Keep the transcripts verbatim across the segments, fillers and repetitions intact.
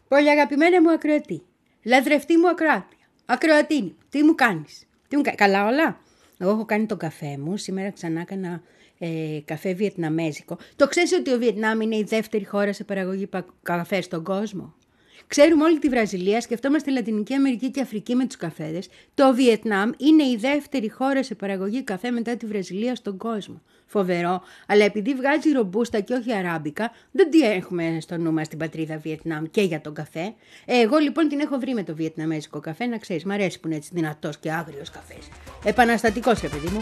Πολύ αγαπημένα μου ακροατή. Λατρευτή μου ακροάτρια. Ακροατίνη, τι μου κάνεις? Τι μου κα... Καλά όλα. Εγώ έχω κάνει τον καφέ μου. Σήμερα ξανά έκανα ε, καφέ βιετναμέζικο. Το ξέρεις ότι ο Βιετνάμ είναι η δεύτερη χώρα σε παραγωγή πα... καφέ στον κόσμο? Ξέρουμε όλη τη Βραζιλία, σκεφτόμαστε Λατινική Αμερική και Αφρική με τους καφέδες. Το Βιετνάμ είναι η δεύτερη χώρα σε παραγωγή καφέ μετά τη Βραζιλία στον κόσμο. Φοβερό, αλλά επειδή βγάζει ρομπούστα και όχι αράμπικα, δεν τι έχουμε στο νου μας στην πατρίδα Βιετνάμ και για τον καφέ. Ε, εγώ λοιπόν την έχω βρει με το βιετναμέζικο καφέ, να ξέρεις, μ' αρέσει που είναι έτσι δυνατός και άγριος καφές. Επαναστατικός, ρε παιδί μου.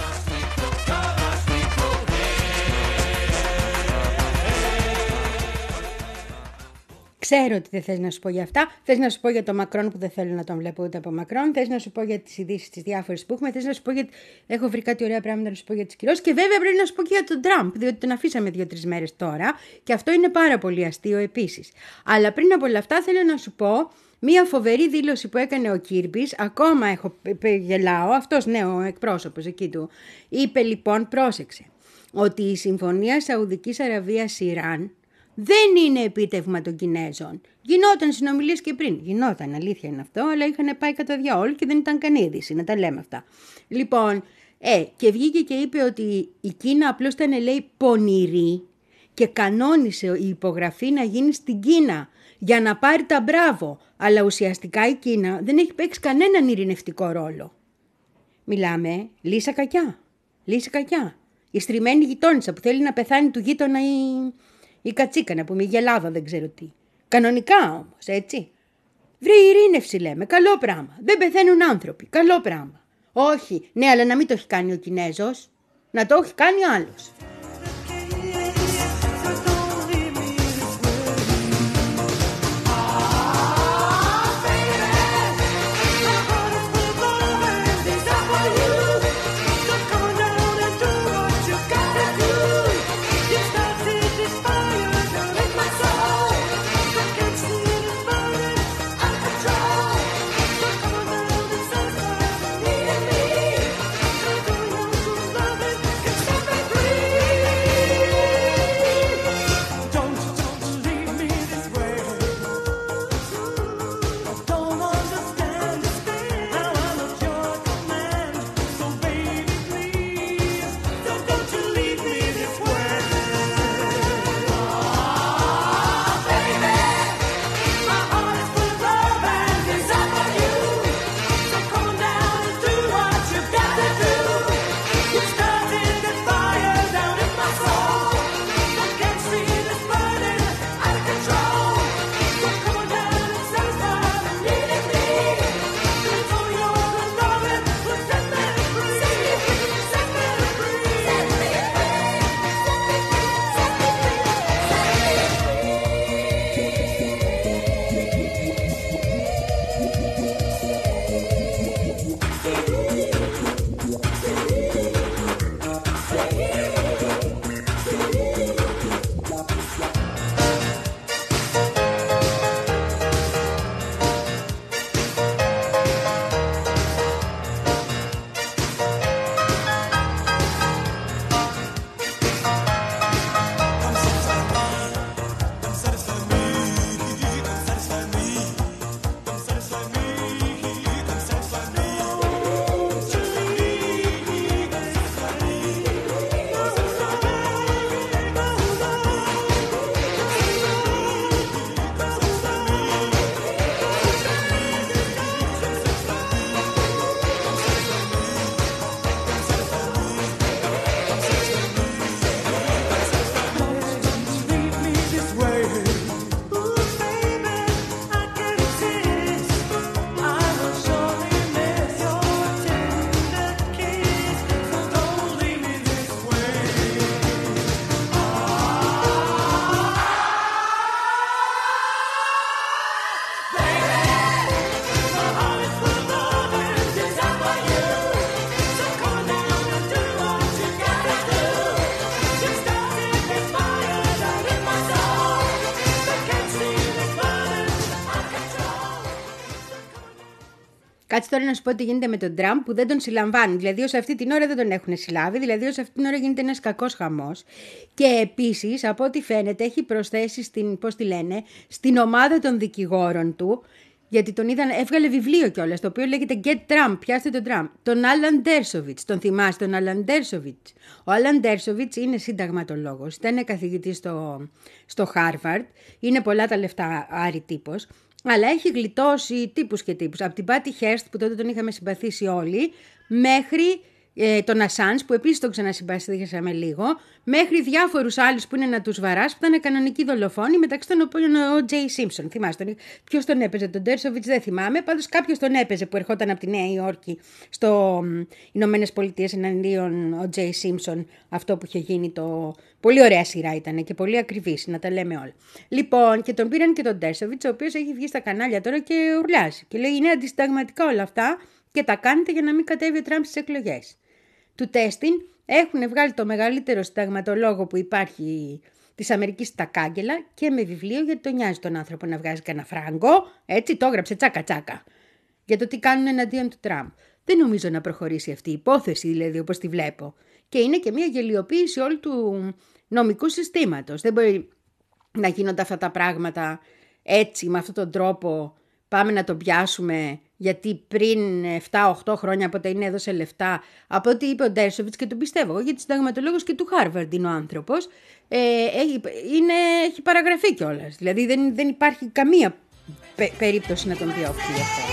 Ξέρω ότι δεν θες να σου πω για αυτά. Θες να σου πω για τον Μακρόν που δεν θέλω να τον βλέπω ούτε από Μακρόν. Θες να σου πω για τις ειδήσεις τις διάφορες που έχουμε. Θες να σου πω για. Έχω βρει κάτι ωραία πράγματα να σου πω για τις κυρώσεις. Και βέβαια πρέπει να σου πω και για τον Τραμπ, διότι τον αφήσαμε δύο-τρεις μέρες τώρα. Και αυτό είναι πάρα πολύ αστείο επίσης. Αλλά πριν από όλα αυτά θέλω να σου πω μία φοβερή δήλωση που έκανε ο Κίρμπις. Ακόμα έχω γελάω. Αυτός ναι, ο εκπρόσωπος εκεί του. Είπε λοιπόν, πρόσεξε, ότι η συμφωνία Σαουδικής Αραβίας-Ιράν δεν είναι επίτευγμα των Κινέζων. Γινόταν συνομιλίες και πριν. Γινόταν, αλήθεια είναι αυτό, αλλά είχαν πάει κατά διαόλου και δεν ήταν καν είδηση, να τα λέμε αυτά. Λοιπόν, ε, και βγήκε και είπε ότι η Κίνα απλώς ήταν, λέει, πονηρή και κανόνισε η υπογραφή να γίνει στην Κίνα για να πάρει τα μπράβο. Αλλά ουσιαστικά η Κίνα δεν έχει παίξει κανέναν ειρηνευτικό ρόλο. Μιλάμε, λύσα κακιά. Λύσα κακιά. Η στριμμένη γειτόνισσα που θέλει να πεθάνει του γείτονα η... Η κατσίκανα που με γελάδα δεν ξέρω τι. Κανονικά όμως, έτσι. Βρε ειρήνευση λέμε, καλό πράγμα. Δεν πεθαίνουν άνθρωποι, καλό πράγμα. Όχι, ναι, αλλά να μην το έχει κάνει ο Κινέζος. Να το έχει κάνει άλλος. Κάτσε τώρα να σου πω τι γίνεται με τον Τραμπ που δεν τον συλλαμβάνουν. Δηλαδή, ως αυτή την ώρα δεν τον έχουν συλλάβει. Δηλαδή, ως αυτή την ώρα γίνεται ένας κακός χαμός. Και επίσης, από ό,τι φαίνεται, έχει προσθέσει στην, πώς τη λένε, στην ομάδα των δικηγόρων του. Γιατί τον είδαν, έβγαλε βιβλίο κιόλας, το οποίο λέγεται Get Trump, πιάστε τον Τραμπ. Τον Άλαν Ντέρσοβιτς, τον θυμάστε τον Άλαν Ντέρσοβιτς. Ο Άλαν Ντέρσοβιτς είναι συνταγματολόγος, ήταν καθηγητής στο, στο Harvard, είναι πολλά τα λεφτά άρη τύπος, αλλά έχει γλιτώσει τύπους και τύπους. Από την Πάτι Χέρστ που τότε τον είχαμε συμπαθήσει όλοι, μέχρι ε, τον Ασάνς που επίσης τον ξανασυμπαθήσαμε λίγο, μέχρι διάφορους άλλους που είναι να τους βαράς, που ήταν κανονικοί δολοφόνοι, μεταξύ των οποίων ο Τζέι Σίμψον. Θυμάστε, ποιος τον έπαιζε, τον Ντέρσοβιτς δεν θυμάμαι, πάντως κάποιος τον έπαιζε που ερχόταν από τη Νέα Υόρκη στο Ηνωμένες Πολιτείες εναντίον ο Τζέι Σίμψον, αυτό που είχε γίνει το... Πολύ ωραία σειρά ήταν και πολύ ακριβής, να τα λέμε όλα. Λοιπόν, και τον πήραν και τον Ντέρσοβιτς, ο οποίος έχει βγει στα κανάλια τώρα και ουρλιάζει. Και λέει: είναι αντισυνταγματικά όλα αυτά και τα κάνετε για να μην κατέβει ο Τραμπ στις εκλογές. Του τέστην έχουν βγάλει το μεγαλύτερο συνταγματολόγο που υπάρχει της Αμερικής στα κάγκελα και με βιβλίο, γιατί τον νοιάζει τον άνθρωπο να βγάζει κανένα φράγκο. Έτσι το έγραψε τσάκα τσάκα. Για το τι κάνουν εναντίον του Τραμπ. Δεν νομίζω να προχωρήσει αυτή η υπόθεση, δηλαδή, όπως τη βλέπω. Και είναι και μια γελιοποίηση όλου του νομικού συστήματος. Δεν μπορεί να γίνονται αυτά τα πράγματα έτσι, με αυτόν τον τρόπο. Πάμε να τον πιάσουμε, γιατί πριν επτά οχτώ χρόνια από τα είναι έδωσε λεφτά, από ό,τι είπε ο Ντέρσοβιτς, και τον πιστεύω εγώ, γιατί συνταγματολόγος και του Χάρβαρντ είναι ο άνθρωπος, ε, έχει, είναι, έχει παραγραφεί κιόλας. Δηλαδή δεν, δεν υπάρχει καμία πε, περίπτωση να τον διώξει γι' αυτό.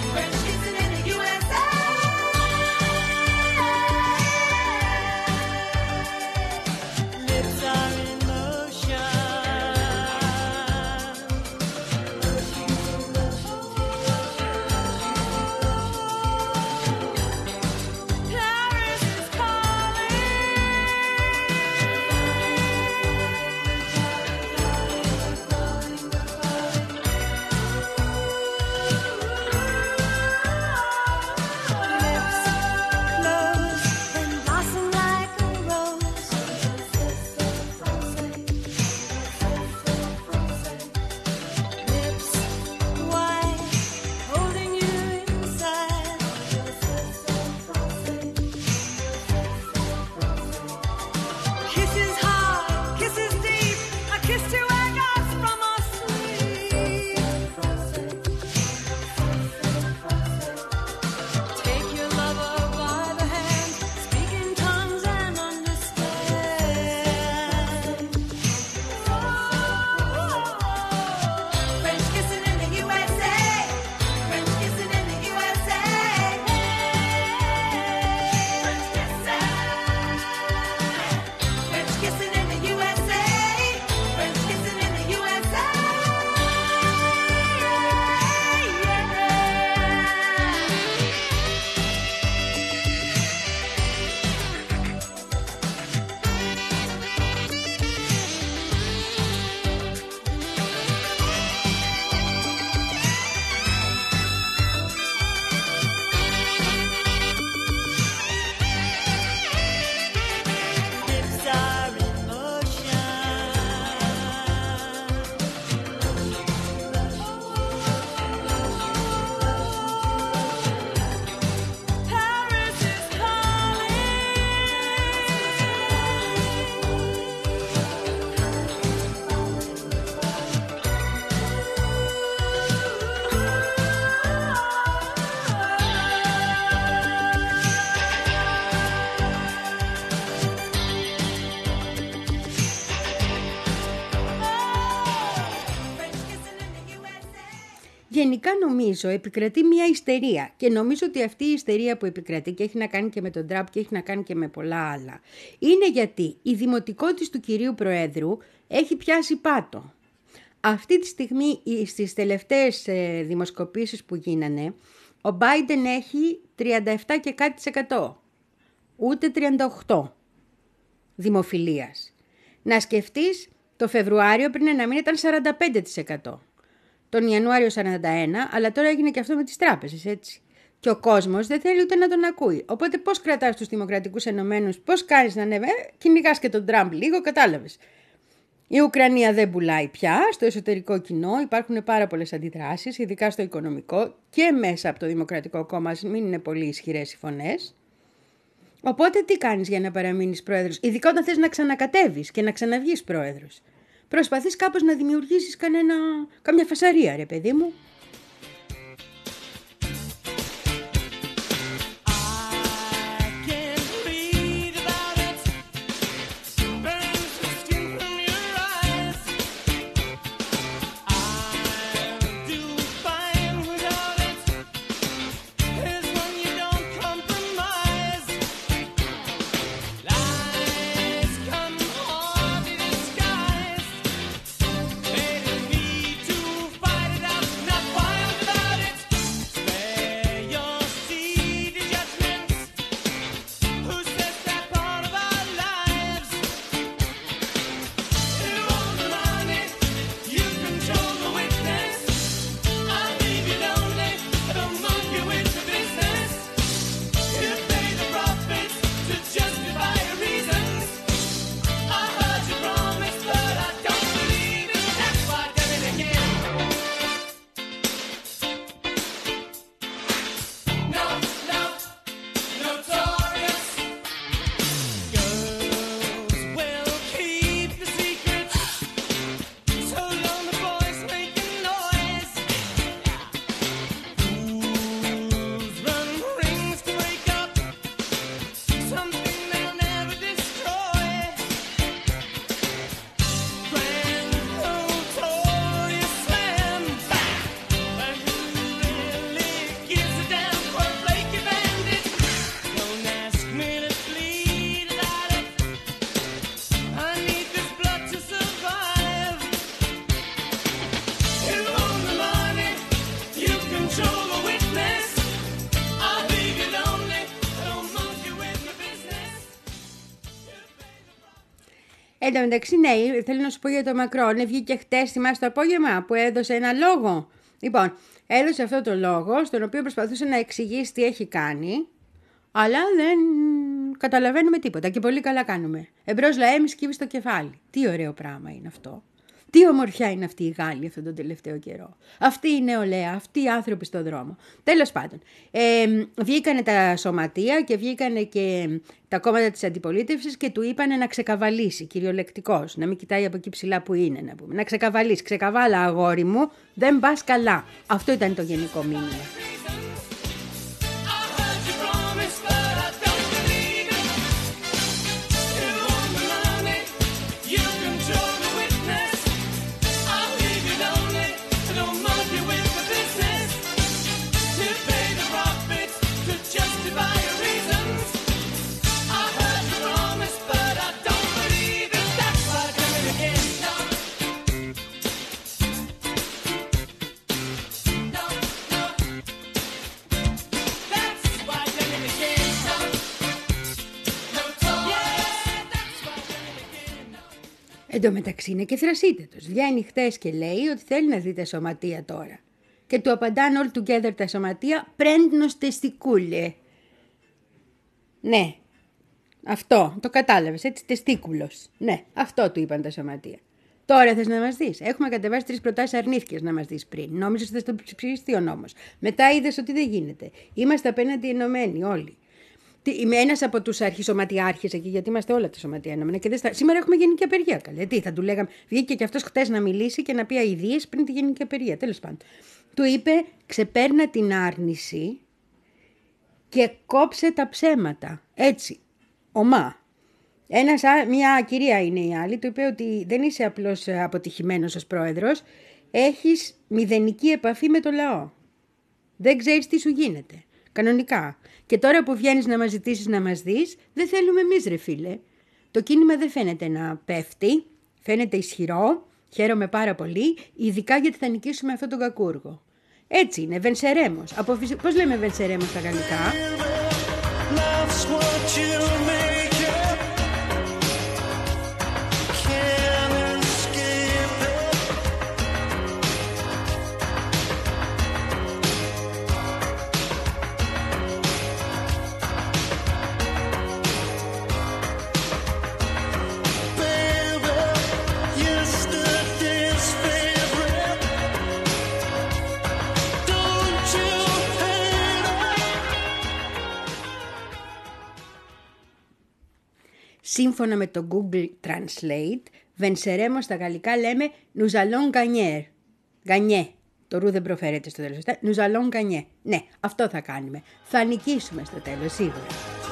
Γενικά νομίζω επικρατεί μια ιστερία και νομίζω ότι αυτή η ιστερία που επικρατεί και έχει να κάνει και με τον Τραμπ και έχει να κάνει και με πολλά άλλα είναι γιατί η δημοτικότης του κυρίου Προέδρου έχει πιάσει πάτο. Αυτή τη στιγμή στις τελευταίες δημοσκοπήσεις που γίνανε ο Biden έχει τριάντα επτά και κάτι τοις εκατό, ούτε τριάντα οκτώ δημοφιλίας. Να σκεφτείς το Φεβρουάριο πριν ένα μήνα ήταν σαράντα πέντε τοις εκατό. Τον Ιανουάριο σαράντα ένα τοις εκατό, αλλά τώρα έγινε και αυτό με τις τράπεζες, έτσι. Και ο κόσμος δεν θέλει ούτε να τον ακούει. Οπότε πώς κρατάς τους δημοκρατικούς ενωμένους, πώς κάνεις να ανέβει, ε, κυνηγάς και τον Τραμπ λίγο, κατάλαβες. Η Ουκρανία δεν πουλάει πια, στο εσωτερικό κοινό υπάρχουν πάρα πολλές αντιδράσεις, ειδικά στο οικονομικό και μέσα από το Δημοκρατικό Κόμμα, μην είναι πολύ ισχυρές οι φωνές. Οπότε τι κάνεις για να παραμείνεις πρόεδρος, ειδικά όταν θες να ξανακατέβεις και να ξαναβγείς πρόεδρος. Προσπαθείς κάπως να δημιουργήσεις κανένα, καμιά φασαρία, ρε παιδί μου. Εν τω μεταξύ, ναι, θέλω να σου πω για το Μακρόν. Βγήκε χτες, θυμάσαι το απόγευμα, που έδωσε ένα λόγο. Λοιπόν, έδωσε αυτό το λόγο, στον οποίο προσπαθούσε να εξηγήσει τι έχει κάνει, αλλά δεν καταλαβαίνουμε τίποτα και πολύ καλά κάνουμε. Εμπρός λαέ μη σκύβει στο κεφάλι. Τι ωραίο πράγμα είναι αυτό. Τι ομορφιά είναι αυτή η Γάλλη αυτόν τον τελευταίο καιρό. Αυτή η νεολαία, αυτοί οι άνθρωποι στον δρόμο. Τέλος πάντων, ε, βγήκανε τα σωματεία και βγήκανε και τα κόμματα της αντιπολίτευσης και του είπανε να ξεκαβαλήσει, κυριολεκτικός, να μην κοιτάει από εκεί ψηλά που είναι, να πούμε. Να ξεκαβαλήσει, ξεκαβάλα αγόρι μου, δεν πας καλά. Αυτό ήταν το γενικό μήνυμα. Εν τω μεταξύ είναι και θρασίτετος. Βγαίνει χτες και λέει ότι θέλει να δει τα σωματεία τώρα. Και του απαντάνε all together τα σωματεία πρέντνος τεστικούλε. Ναι, αυτό, το κατάλαβες έτσι, τεστίκουλος. Ναι, αυτό του είπαν τα σωματεία. Τώρα θες να μας δεις. Έχουμε κατεβάσει τρεις προτάσεις, αρνήθηκες να μας δεις πριν. Νόμιζες ότι θα το ψηφιστεί ο νόμος. Μετά είδες ότι δεν γίνεται. Είμαστε απέναντι ενωμένοι όλοι. Είμαι ένας από τους αρχισωματιάρχες εκεί, γιατί είμαστε όλα τα σωματεία ενωμένα. Και στα... Σήμερα έχουμε γενική απεργία. Καλέ. Τι θα του λέγαμε. Βγήκε και αυτός χτες να μιλήσει και να πει αηδίες πριν τη γενική απεργία. Τέλος πάντων. Του είπε, ξεπέρνα την άρνηση και κόψε τα ψέματα. Έτσι. Ομά. Ένας, μια κυρία είναι η άλλη, του είπε ότι δεν είσαι απλώς αποτυχημένος ως πρόεδρος, έχεις μηδενική επαφή με το λαό. Δεν ξέρεις τι σου γίνεται. Κανονικά. Και τώρα που βγαίνεις να μας ζητήσεις να μας δεις, δεν θέλουμε εμείς ρε φίλε. Το κίνημα δεν φαίνεται να πέφτει, φαίνεται ισχυρό, χαίρομαι πάρα πολύ, ειδικά γιατί θα νικήσουμε αυτόν τον κακούργο. Έτσι είναι, βενσερέμος. Από... Πώς λέμε βενσερέμος στα γαλλικά? You Σύμφωνα με το Google Translate, venceremos στα γαλλικά λέμε nous allons gagner. Gagner. Το ρου δεν προφέρεται στο τέλος. Nous allons gagner. Ναι, αυτό θα κάνουμε. Θα νικήσουμε στο τέλος, σίγουρα.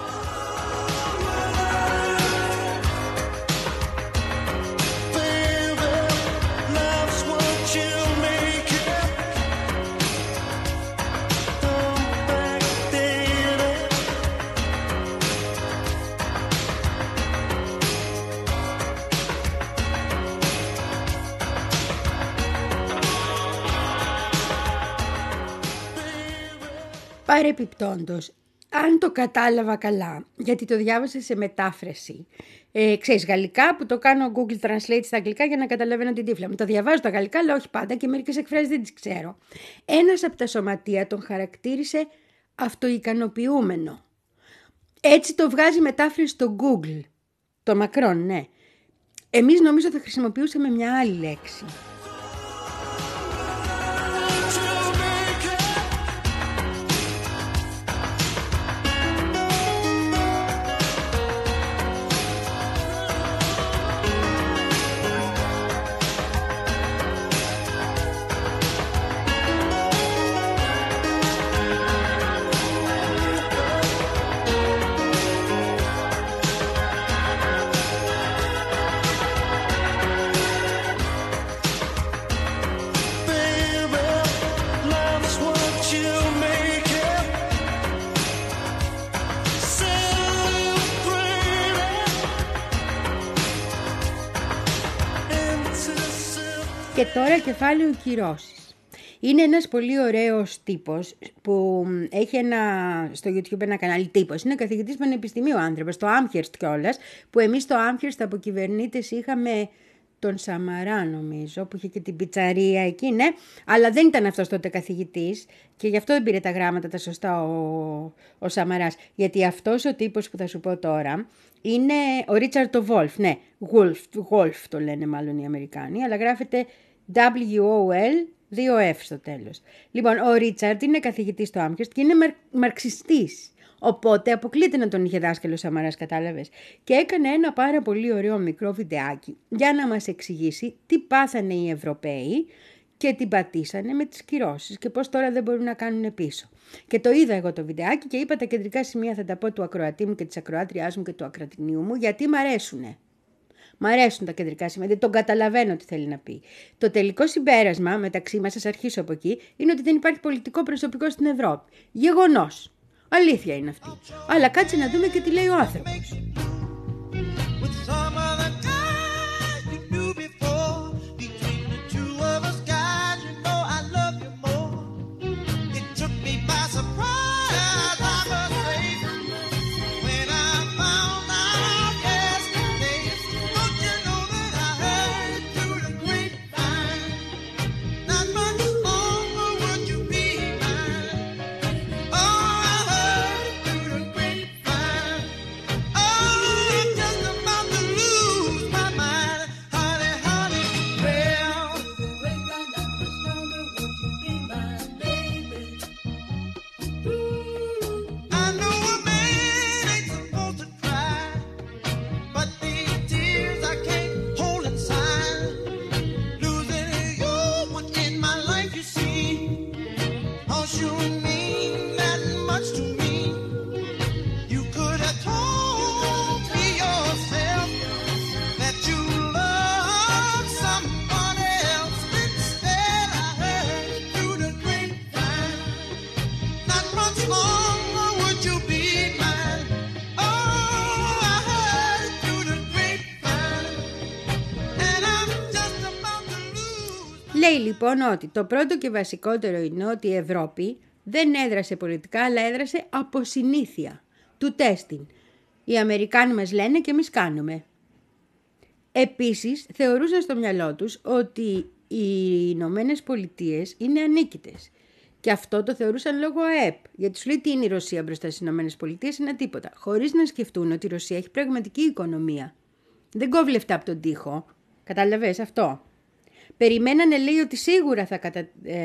Παρεπιπτόντως, αν το κατάλαβα καλά, γιατί το διάβασα σε μετάφραση, ε, ξέρεις γαλλικά που το κάνω Google Translate στα αγγλικά για να καταλαβαίνω την τύφλα μου. Το διαβάζω τα γαλλικά, αλλά όχι πάντα και μερικές εκφράσεις δεν τις ξέρω. Ένας από τα σωματεία τον χαρακτήρισε αυτοικανοποιούμενο. Έτσι το βγάζει μετάφραση στο Google. Το Μακρόν, ναι. Εμείς νομίζω θα χρησιμοποιούσαμε μια άλλη λέξη. Και τώρα κεφάλαιο κυρώσεις. Είναι ένας πολύ ωραίος τύπος που έχει ένα, στο YouTube ένα κανάλι τύπος. Είναι καθηγητής πανεπιστημίου άνθρωπος, στο Άμχερστ κιόλας, που εμείς στο Άμχερστ από κυβερνήτες είχαμε τον Σαμαρά νομίζω, που είχε και την πιτσαρία εκεί, ναι. Αλλά δεν ήταν αυτός τότε καθηγητής και γι' αυτό δεν πήρε τα γράμματα τα σωστά ο, ο Σαμαράς. Γιατί αυτός ο τύπος που θα σου πω τώρα είναι ο Ρίτσαρντ ο Βόλφ, ναι, Wolf, Wolf το λένε μάλλον οι Αμερικάνοι, αλλά γράφεται ντάμπλιου ο ελ, δύο εφ στο τέλος. Λοιπόν, ο Ρίτσαρντ είναι καθηγητής στο Άμχερστ και είναι μαρ, μαρξιστής. Οπότε αποκλείται να τον είχε δάσκαλο Σαμαράς, κατάλαβες. Και έκανε ένα πάρα πολύ ωραίο μικρό βιντεάκι για να μας εξηγήσει τι πάθανε οι Ευρωπαίοι και τι πατήσανε με τις κυρώσεις και πώς τώρα δεν μπορούν να κάνουν πίσω. Και το είδα εγώ το βιντεάκι και είπα τα κεντρικά σημεία θα τα πω του ακροατή μου και της ακροάτριάς μου και του ακροατινίου μου, γιατί μ' αρέσουνε. Μ' αρέσουν τα κεντρικά σημεία, δεν τον καταλαβαίνω τι θέλει να πει. Το τελικό συμπέρασμα μεταξύ μας, σας αρχίσω από εκεί, είναι ότι δεν υπάρχει πολιτικό προσωπικό στην Ευρώπη. Γεγονός. Αλήθεια είναι αυτή. Αλλά κάτσε να δούμε και τι λέει ο άνθρωπος. Λέει λοιπόν ότι το πρώτο και βασικότερο είναι ότι η Ευρώπη δεν έδρασε πολιτικά, αλλά έδρασε από συνήθεια του τέστην. Οι Αμερικάνοι μας λένε και εμείς κάνουμε. Επίσης θεωρούσαν στο μυαλό τους ότι οι Ηνωμένες Πολιτείες είναι ανίκητες. Και αυτό το θεωρούσαν λόγω ΑΕΠ. Γιατί σου λέει τι είναι η Ρωσία μπροστά στις Ηνωμένες Πολιτείες, είναι τίποτα. Χωρίς να σκεφτούν ότι η Ρωσία έχει πραγματική οικονομία. Δεν κόβει λεφτά από τον τοίχο. Καταλαβες αυτό. Περιμένανε, λέει, ότι σίγουρα θα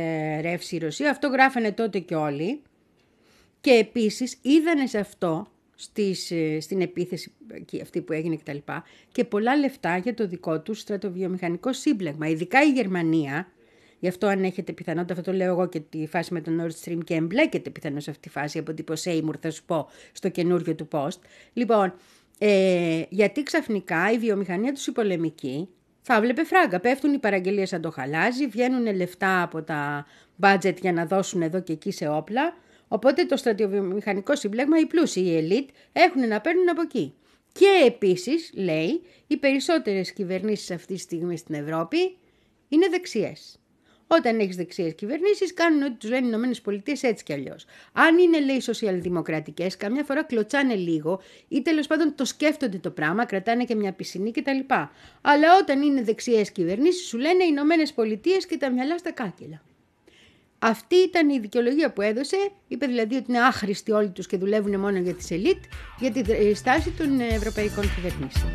καταρρεύσει η Ρωσία. Αυτό γράφανε τότε και όλοι. Και επίσης είδανε σε αυτό στις, στην επίθεση αυτή που έγινε κτλ. Και πολλά λεφτά για το δικό του στρατοβιομηχανικό σύμπλεγμα. Ειδικά η Γερμανία, γι' αυτό αν έχετε πιθανότητα, αυτό το λέω εγώ και τη φάση με τον Nord Stream και εμπλέκεται πιθανώς σε αυτή τη φάση από τύπο Seymour, θα σου πω στο καινούριο του post. Λοιπόν, ε, γιατί ξαφνικά η βιομηχανία τους η πολεμική θα βλέπε φράγκα. Πέφτουν οι παραγγελίες σαν το χαλάζι, βγαίνουν λεφτά από τα budget για να δώσουν εδώ και εκεί σε όπλα. Οπότε το στρατιωβιομηχανικό συμπλέγμα, οι πλούσιοι, οι ελίτ, έχουν να παίρνουν από εκεί. Και επίσης, λέει, οι περισσότερες κυβερνήσεις αυτή τη στιγμή στην Ευρώπη είναι δεξιές. Όταν έχεις δεξιές κυβερνήσεις, κάνουν ό,τι τους λένε οι Ηνωμένες Πολιτείες έτσι κι αλλιώς. Αν είναι, λέει, σοσιαλδημοκρατικές, καμιά φορά κλωτσάνε λίγο ή τέλος πάντων το σκέφτονται το πράγμα, κρατάνε και μια πισινή κτλ. Αλλά όταν είναι δεξιές κυβερνήσεις, σου λένε οι Ηνωμένες Πολιτείες και τα μυαλά στα κάγκελα. Αυτή ήταν η δικαιολογία που έδωσε. Είπε δηλαδή ότι είναι άχρηστοι όλοι τους και δουλεύουν μόνο για τις ελίτ, για τη στάση των ευρωπαϊκών κυβερνήσεων.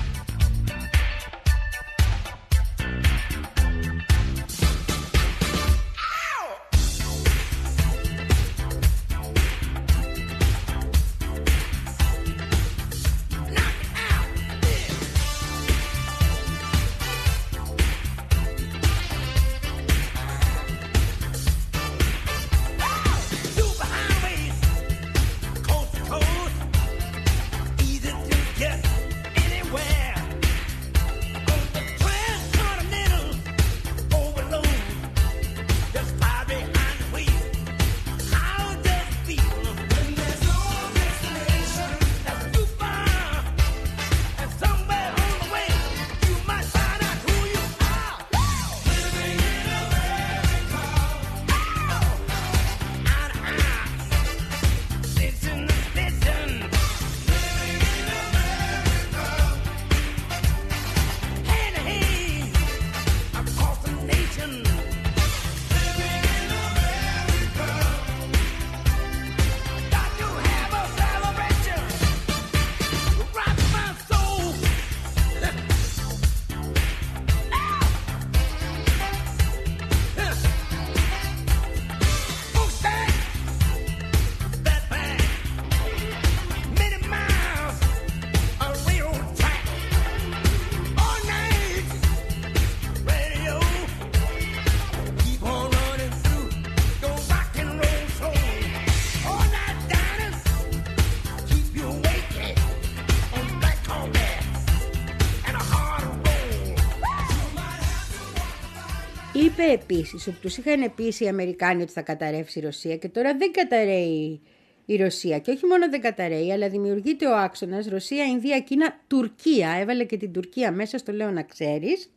Είπε επίσης ότι τους είχαν πείσει οι Αμερικάνοι ότι θα καταρρεύσει η Ρωσία και τώρα δεν καταρρέει η Ρωσία. Και όχι μόνο δεν καταρρέει, αλλά δημιουργείται ο άξονας Ρωσία, Ινδία, Κίνα, Τουρκία. Έβαλε και την Τουρκία μέσα, στο λέω να ξέρεις.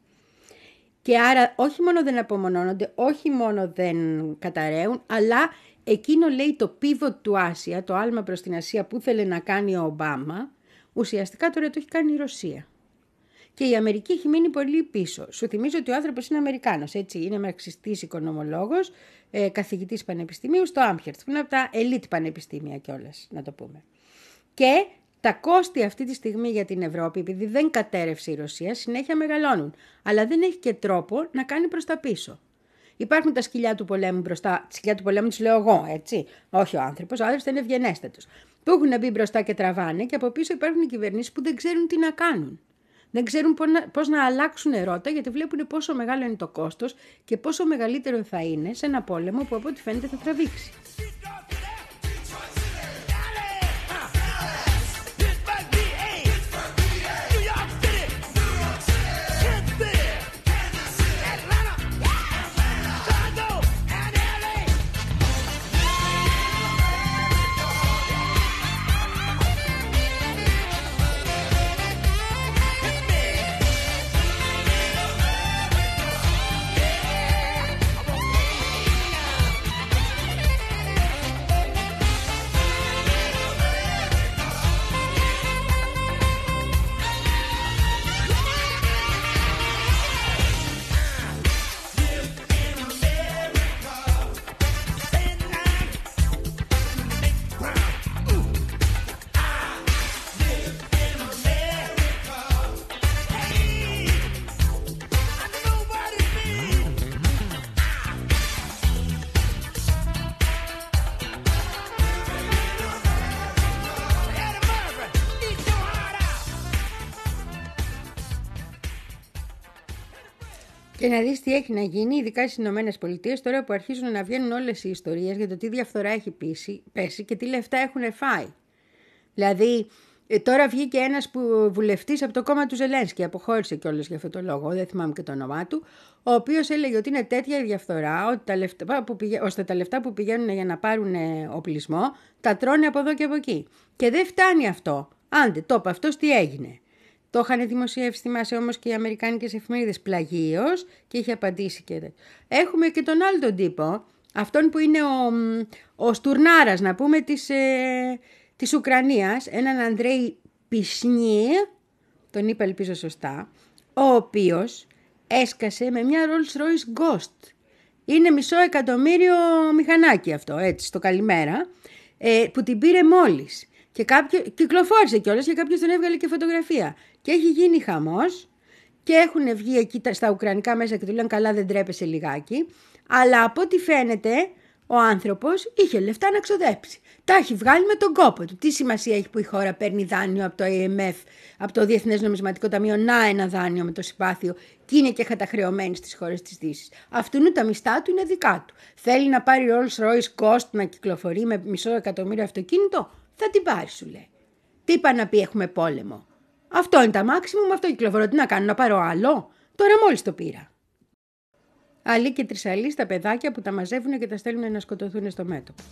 Και άρα όχι μόνο δεν απομονώνονται, όχι μόνο δεν καταραίουν, αλλά εκείνο λέει το pivot του Άσια, το άλμα προς την Ασία που ήθελε να κάνει ο Ομπάμα, ουσιαστικά τώρα το έχει κάνει η Ρωσία. Και η Αμερική έχει μείνει πολύ πίσω. Σου θυμίζω ότι ο άνθρωπος είναι Αμερικάνος, έτσι, είναι μαρξιστής οικονομολόγος, ε, καθηγητής πανεπιστημίου στο Άμχερτ, που είναι από τα ελίτ πανεπιστήμια κιόλας, να το πούμε. Και τα κόστη αυτή τη στιγμή για την Ευρώπη, επειδή δεν κατέρευσε η Ρωσία, συνέχεια μεγαλώνουν. Αλλά δεν έχει και τρόπο να κάνει προς τα πίσω. Υπάρχουν τα σκυλιά του πολέμου μπροστά. Τα σκυλιά του πολέμου τους λέω εγώ, έτσι. Όχι ο άνθρωπος, ο άνθρωπος είναι ευγενέστατος. Που έχουν μπει μπροστά και τραβάνε, και από πίσω υπάρχουν οι κυβερνήσεις που δεν ξέρουν τι να κάνουν. Δεν ξέρουν πώς να αλλάξουν ρότα, γιατί βλέπουν πόσο μεγάλο είναι το κόστος και πόσο μεγαλύτερο θα είναι σε ένα πόλεμο που από ό,τι φαίνεται θα τραβήξει. Και να δεις τι έχει να γίνει, ειδικά στις Ηνωμένες Πολιτείες, τώρα που αρχίζουν να βγαίνουν όλες οι ιστορίες για το τι διαφθορά έχει πέσει, πέσει και τι λεφτά έχουν φάει. Δηλαδή, τώρα βγήκε ένας που, βουλευτής από το κόμμα του Ζελένσκι, αποχώρησε κιόλας για αυτό το λόγο, δεν θυμάμαι και το όνομά του, ο οποίος έλεγε ότι είναι τέτοια η διαφθορά, ότι τα λεφτά που πηγα... ώστε τα λεφτά που πηγαίνουν για να πάρουν οπλισμό, τα τρώνε από εδώ και από εκεί. Και δεν φτάνει αυτό. Άντε, το είπε αυτός, τι έγινε. Το είχαν δημοσιεύσει, θυμάσαι όμως και οι αμερικάνικες εφημερίδες, πλαγίως, και είχε απαντήσει και... Έχουμε και τον άλλο τον τύπο, αυτόν που είναι ο, ο Στουρνάρας, να πούμε, της, ε, της Ουκρανίας, έναν Ανδρέη Πισνιέ, τον είπα ελπίζω σωστά, ο οποίος έσκασε με μια Rolls Royce Ghost. Είναι μισό εκατομμύριο μηχανάκι αυτό, έτσι, στο καλημέρα, ε, που την πήρε μόλις. Και κάποιο, κυκλοφόρησε κιόλας και κάποιος τον έβγαλε και φωτογραφία. Και έχει γίνει χαμός και έχουν βγει εκεί στα ουκρανικά μέσα και του λένε καλά, δεν τρέπεσαι λιγάκι. Αλλά από ό,τι φαίνεται ο άνθρωπος είχε λεφτά να ξοδέψει. Τα έχει βγάλει με τον κόπο του. Τι σημασία έχει που η χώρα παίρνει δάνειο από το άι εμ εφ, από το Διεθνές Νομισματικό Ταμείο, να ένα δάνειο με το συμπάθειο, και είναι και καταχρεωμένη στις χώρες της Δύσης. Αυτού τα μιστά του είναι δικά του. Θέλει να πάρει Rolls Royce Ghost να κυκλοφορεί με μισό εκατομμύριο αυτοκίνητο, θα την πάρει, σου λέει. Τι είπα να πει, έχουμε πόλεμο. Αυτό είναι τα μάξιμου, με αυτό κυκλοφορώ. Τι να κάνω, να πάρω άλλο. Τώρα μόλις το πήρα. Αλλή και τρισαλή στα παιδάκια που τα μαζεύουν και τα στέλνουν να σκοτωθούν στο μέτωπο.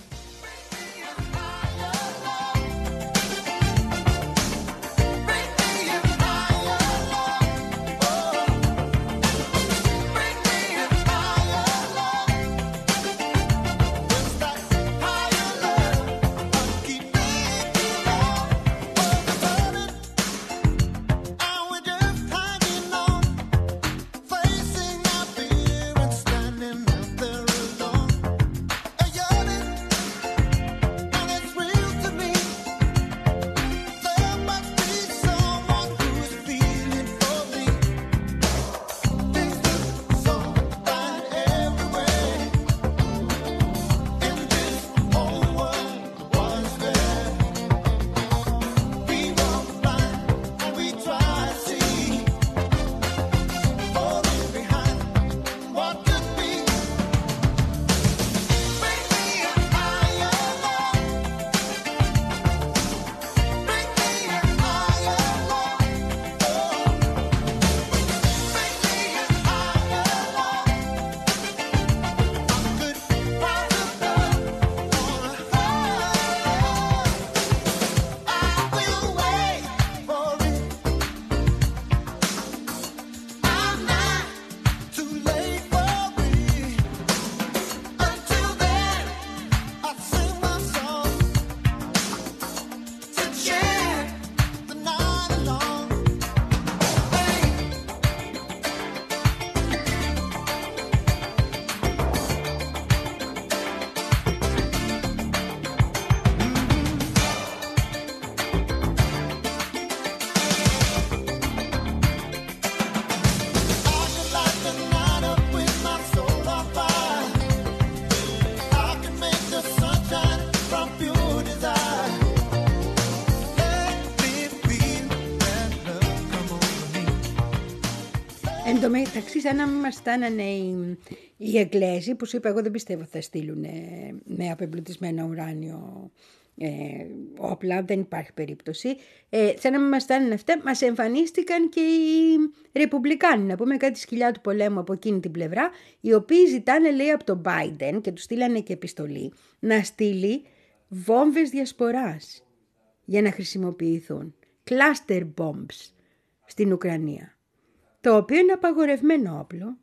Εν τω μεταξύ, σαν να μην μας στάνανε οι, οι Εγγλέζοι, που σου είπα, εγώ δεν πιστεύω θα στείλουν ε, με απεμπλουτισμένο ουράνιο ε, όπλα, δεν υπάρχει περίπτωση. Ε, σαν να μην μας στάνανε αυτά, μας εμφανίστηκαν και οι Ρεπουμπλικάνοι, να πούμε κάτι σκυλιά του πολέμου από εκείνη την πλευρά, οι οποίοι ζητάνε, λέει, από τον Biden, και του στείλανε και επιστολή, να στείλει βόμβες διασποράς για να χρησιμοποιηθούν. Cluster bombs στην Ουκρανία. Το οποίο είναι απαγορευμένο όπλο.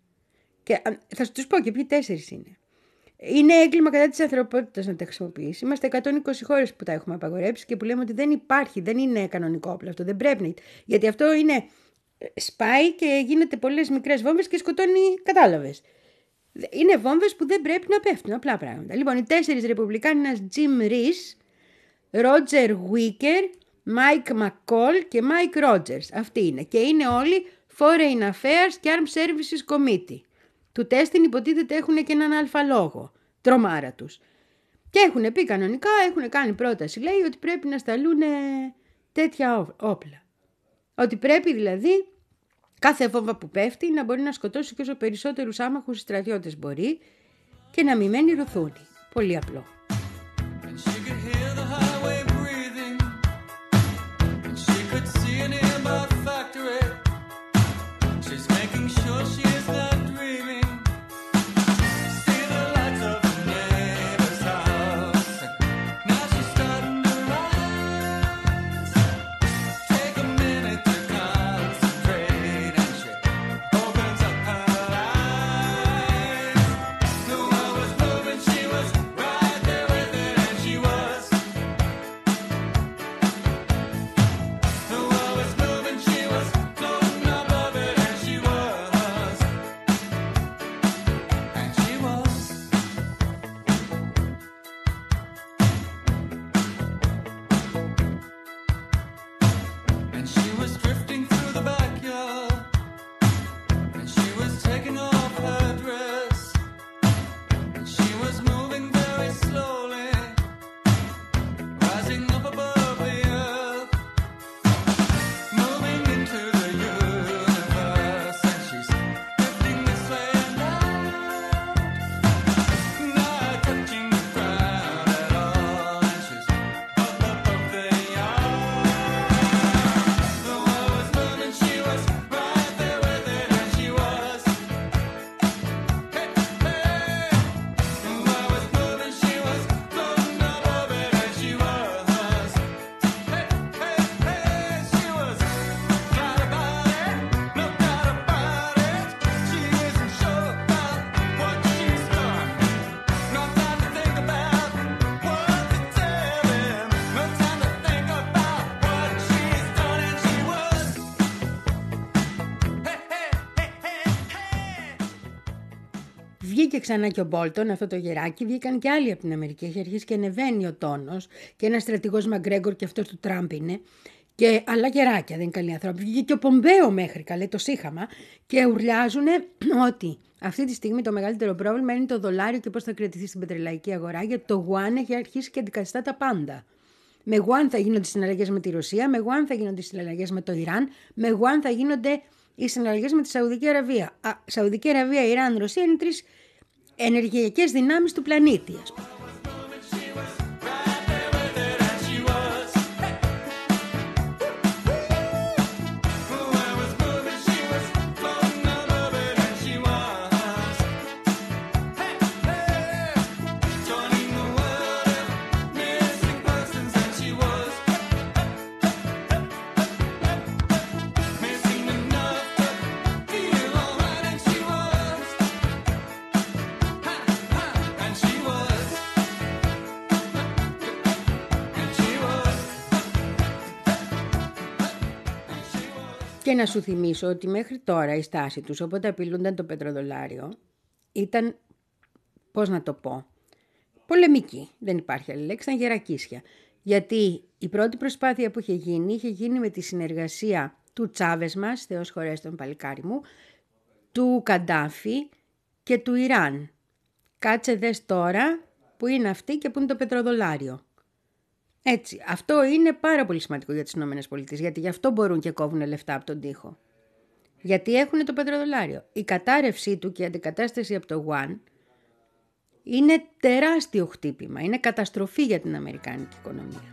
Και θα τους πω και ποιοι τέσσερις είναι. Είναι έγκλημα κατά της ανθρωπότητας να τα χρησιμοποιήσει. Είμαστε εκατόν είκοσι χώρες που τα έχουμε απαγορέψει και που λέμε ότι δεν υπάρχει, δεν είναι κανονικό όπλο αυτό, δεν πρέπει να. Γιατί αυτό είναι, σπάει και γίνεται πολλές μικρές βόμβες και σκοτώνει, κατάλαβες. Είναι βόμβες που δεν πρέπει να πέφτουν, απλά πράγματα. Λοιπόν, οι τέσσερις Ρεπουμπλικάνοι είναι ένας Jim Rees, Roger Wicker, Mike McCall και Mike Rogers. Αυτοί είναι. Και είναι όλοι Foreign Affairs και Armed Services Committee. Του τέστην υποτίθεται έχουν και έναν αλφα λόγο. Τρομάρα τους. Και έχουν πει κανονικά, έχουν κάνει πρόταση, λέει, ότι πρέπει να σταλούν τέτοια όπλα. Ότι πρέπει δηλαδή κάθε βόμβα που πέφτει να μπορεί να σκοτώσει και όσο περισσότερους άμαχους στρατιώτες μπορεί και να μην μένει ρουθούνη. Πολύ απλό. Βγήκε ξανά και ο Μπόλτον, αυτό το γεράκι, βγήκαν και άλλοι από την Αμερική. Έχει αρχίσει και ανεβαίνει ο τόνος. Και ένα στρατηγός Μαγκρέγκορ, και αυτός του Τραμπ είναι. Και άλλα γεράκια, δεν είναι καλοί άνθρωποι. Βγήκε και ο Πομπέο μέχρι, καλέ το σύχαμα. Και ουρλιάζουν ότι αυτή τη στιγμή το μεγαλύτερο πρόβλημα είναι το δολάριο και πώς θα κρατηθεί στην πετρελαϊκή αγορά. Γιατί το Γουάν έχει αρχίσει και αντικαθιστά τα πάντα. Με Γουάν θα γίνονται οι συναλλαγές με τη Ρωσία, με Γουάν θα γίνονται οι συναλλαγές με το Ιράν, με Γουάν θα γίνονται οι συναλλαγές με τη Σαουδική Αραβία. Α, Σαουδική Αραβία, Ιράν, Ρωσία είναι τρεις ενεργειακές δυνάμεις του πλανήτη, ας πούμε. Και να σου θυμίσω ότι μέχρι τώρα η στάση τους, όποτε απειλούνταν το πετροδολάριο, ήταν, πώς να το πω, πολεμική. Δεν υπάρχει άλλη λέξη, ήταν γερακίσια. Γιατί η πρώτη προσπάθεια που είχε γίνει, είχε γίνει με τη συνεργασία του Τσάβες μας, Θεός χωρέσει τον παλικάρι μου, του Καντάφη και του Ιράν. Κάτσε δες τώρα που είναι αυτή και που είναι το πετροδολάριο. Έτσι, αυτό είναι πάρα πολύ σημαντικό για τις ΗΠΑ, γιατί γι' αυτό μπορούν και κόβουν λεφτά από τον τοίχο. Γιατί έχουν το πετροδολάριο. Η κατάρρευσή του και η αντικατάσταση από το Γουάν είναι τεράστιο χτύπημα, είναι καταστροφή για την αμερικάνικη οικονομία.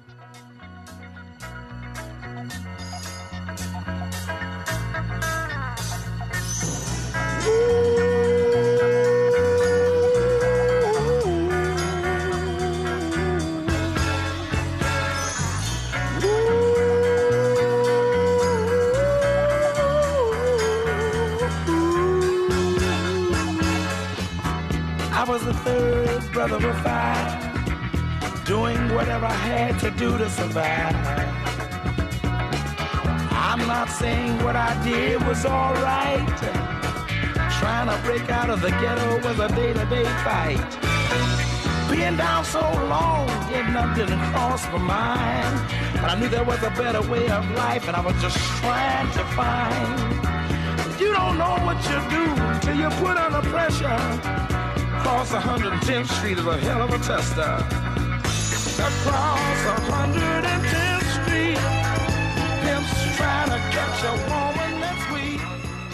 Brother of five, doing whatever I had to do to survive. I'm not saying what I did was all right. Trying to break out of the ghetto was a day-to-day fight. Being down so long, yet nothing didn't cross my mind. But I knew there was a better way of life, and I was just trying to find. You don't know what you do till you put under pressure. Across one hundred tenth Street is a hell of a tester. Across one hundred tenth Street, pimps trying to catch a woman that's weak.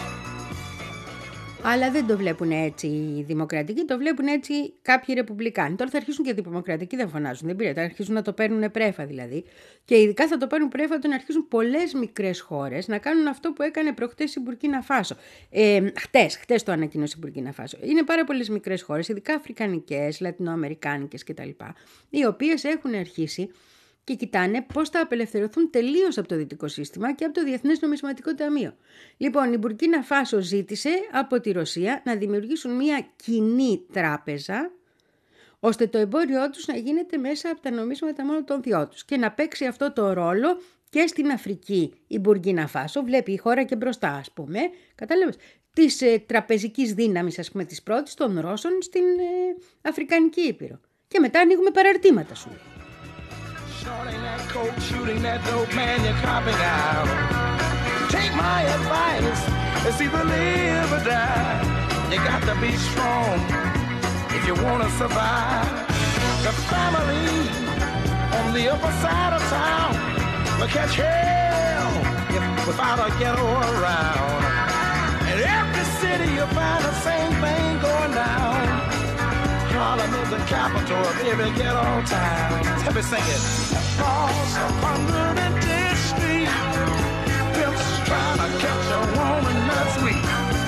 Αλλά δεν το βλέπουν έτσι οι δημοκρατικοί, το βλέπουν έτσι κάποιοι ρεπουμπλικάνοι. Τώρα θα αρχίσουν και οι δημοκρατικοί, δεν φωνάζουν, δεν πήρε, θα αρχίσουν να το παίρνουν πρέφα δηλαδή. Και ειδικά θα το παίρνουν πρέφα όταν αρχίσουν πολλές μικρές χώρες να κάνουν αυτό που έκανε προχτές η Μπουρκίνα Φάσο. Ε, χτες, χτες το ανακοίνωσε η Μπουρκίνα Φάσο. Είναι πάρα πολλές μικρές χώρες, ειδικά αφρικανικές, λατινοαμερικάνικες κτλ. Οι οποίες έχουν αρχίσει και κοιτάνε πώς θα απελευθερωθούν τελείως από το δυτικό σύστημα και από το Διεθνές Νομισματικό Ταμείο. Λοιπόν, η Μπουρκίνα Φάσο ζήτησε από τη Ρωσία να δημιουργήσουν μια κοινή τράπεζα, ώστε το εμπόριό τους να γίνεται μέσα από τα νομίσματα μόνο των δυο τους και να παίξει αυτό το ρόλο και στην Αφρική η Μπουρκίνα Φάσο, βλέπει η χώρα και μπροστά ας πούμε, κατάλαβες, της ε, τραπεζικής δύναμης ας πούμε της πρώτης των Ρώσων στην ε, Αφρικανική Ήπειρο. Και μετά ανοίγουμε παραρτήματα σου. Shorting that coke, shooting that dope, man, you're copping out. Take my advice, it's either live or die. You got to be strong if you want to survive. The family on the upper side of town will catch hell if, without a ghetto around. In every city you'll find the same thing going down. Harlem is the capital of every ghetto town. Let me sing it. Across one hundred tenth Street, pimps trying to catch a woman that's sweet.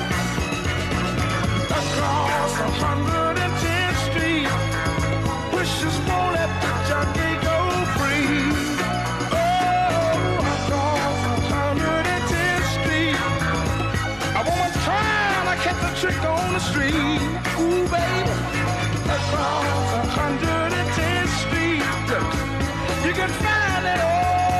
Across one hundred tenth Street, wishes won't let the junkie go free. Oh, across one hundred tenth Street, a woman trying to catch a trick on the street. Ooh, baby. Across one hundred tenth Street, you can find it all.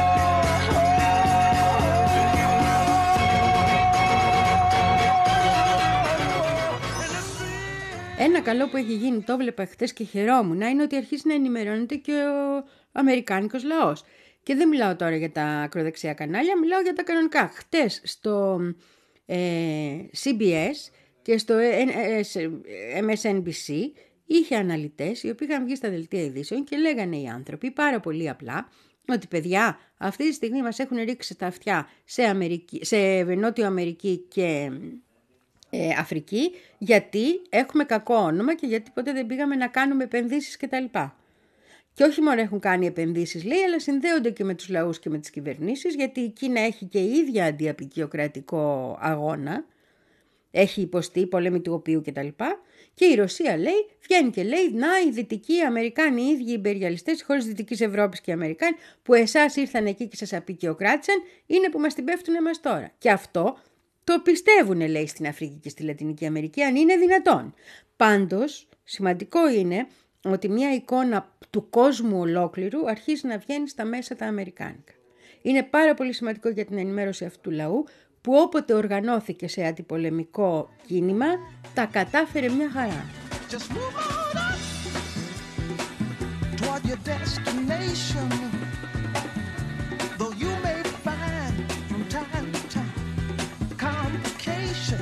Ένα καλό που έχει γίνει, το βλέπα χτες και χαιρόμουν, είναι ότι αρχίζει να ενημερώνεται και ο αμερικάνικος λαός. Και δεν μιλάω τώρα για τα ακροδεξιά κανάλια, μιλάω για τα κανονικά. Χτες στο ε, σι μπι ες και στο εμ ες εν μπι σι είχε αναλυτές οι οποίοι είχαν βγει στα δελτία ειδήσεων και λέγανε οι άνθρωποι πάρα πολύ απλά ότι παιδιά αυτή τη στιγμή μας έχουν ρίξει τα αυτιά σε, Αμερική, σε Νότιο Αμερική και ε, Αφρική γιατί έχουμε κακό όνομα και γιατί ποτέ δεν πήγαμε να κάνουμε επενδύσεις κτλ. Και όχι μόνο έχουν κάνει επενδύσεις λέει, αλλά συνδέονται και με τους λαούς και με τις κυβερνήσεις γιατί η Κίνα έχει και η ίδια αντιαπικιοκρατικό αγώνα, έχει υποστεί πολέμη του οποίου κτλ. Και η Ρωσία λέει, βγαίνει και λέει, να οι δυτικοί Αμερικάνοι, οι ίδιοι υπεριαλιστές, οι χώρες της Δυτικής Ευρώπης και οι Αμερικάνοι, που εσάς ήρθαν εκεί και σας απεικιοκράτησαν, είναι που μας την πέφτουν εμάς τώρα. Και αυτό το πιστεύουν, λέει, στην Αφρική και στη Λατινική Αμερική, αν είναι δυνατόν. Πάντως, σημαντικό είναι ότι μια εικόνα του κόσμου ολόκληρου αρχίζει να βγαίνει στα μέσα τα αμερικάνικα. Είναι πάρα πολύ σημαντικό για την ενημέρωση αυτού του λαού, που όποτε οργανώθηκε σε αντιπολεμικό κίνημα, τα κατάφερε μια χαρά. Just move on up toward your destination. Though you may find from time to time complication.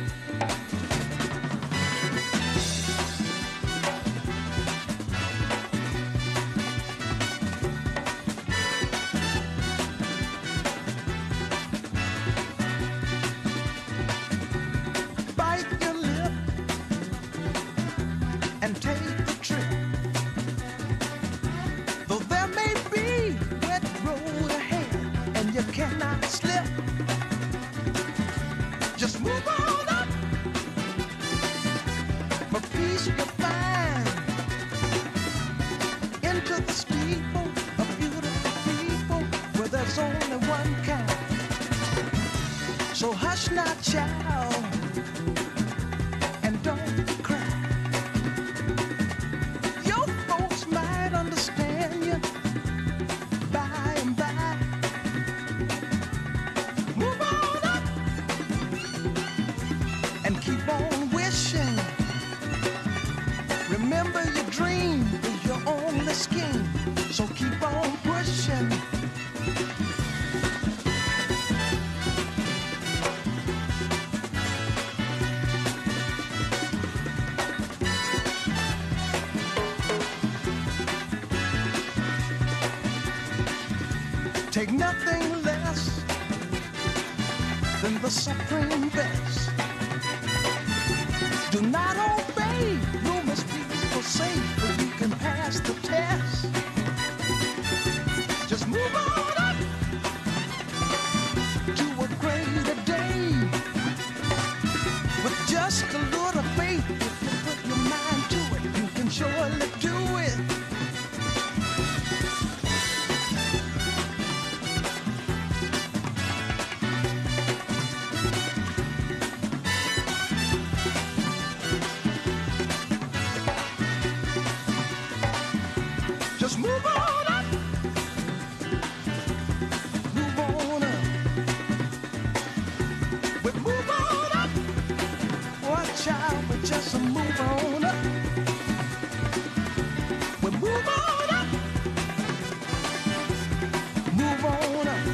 So hush not, child, and don't cry. Your folks might understand you by and by. Move on up and keep on wishing. Remember your dream is your only scheme, so keep on pushing. Take nothing less than the supreme best. Do not obey, rumors people say, but you can pass the test. Just move on up to a greater day. With just a little faith, if you put your mind to it, you can surely do it. Just move on up. Move on up. We move on up. Watch out, we just move on up. We move on up. Move on up.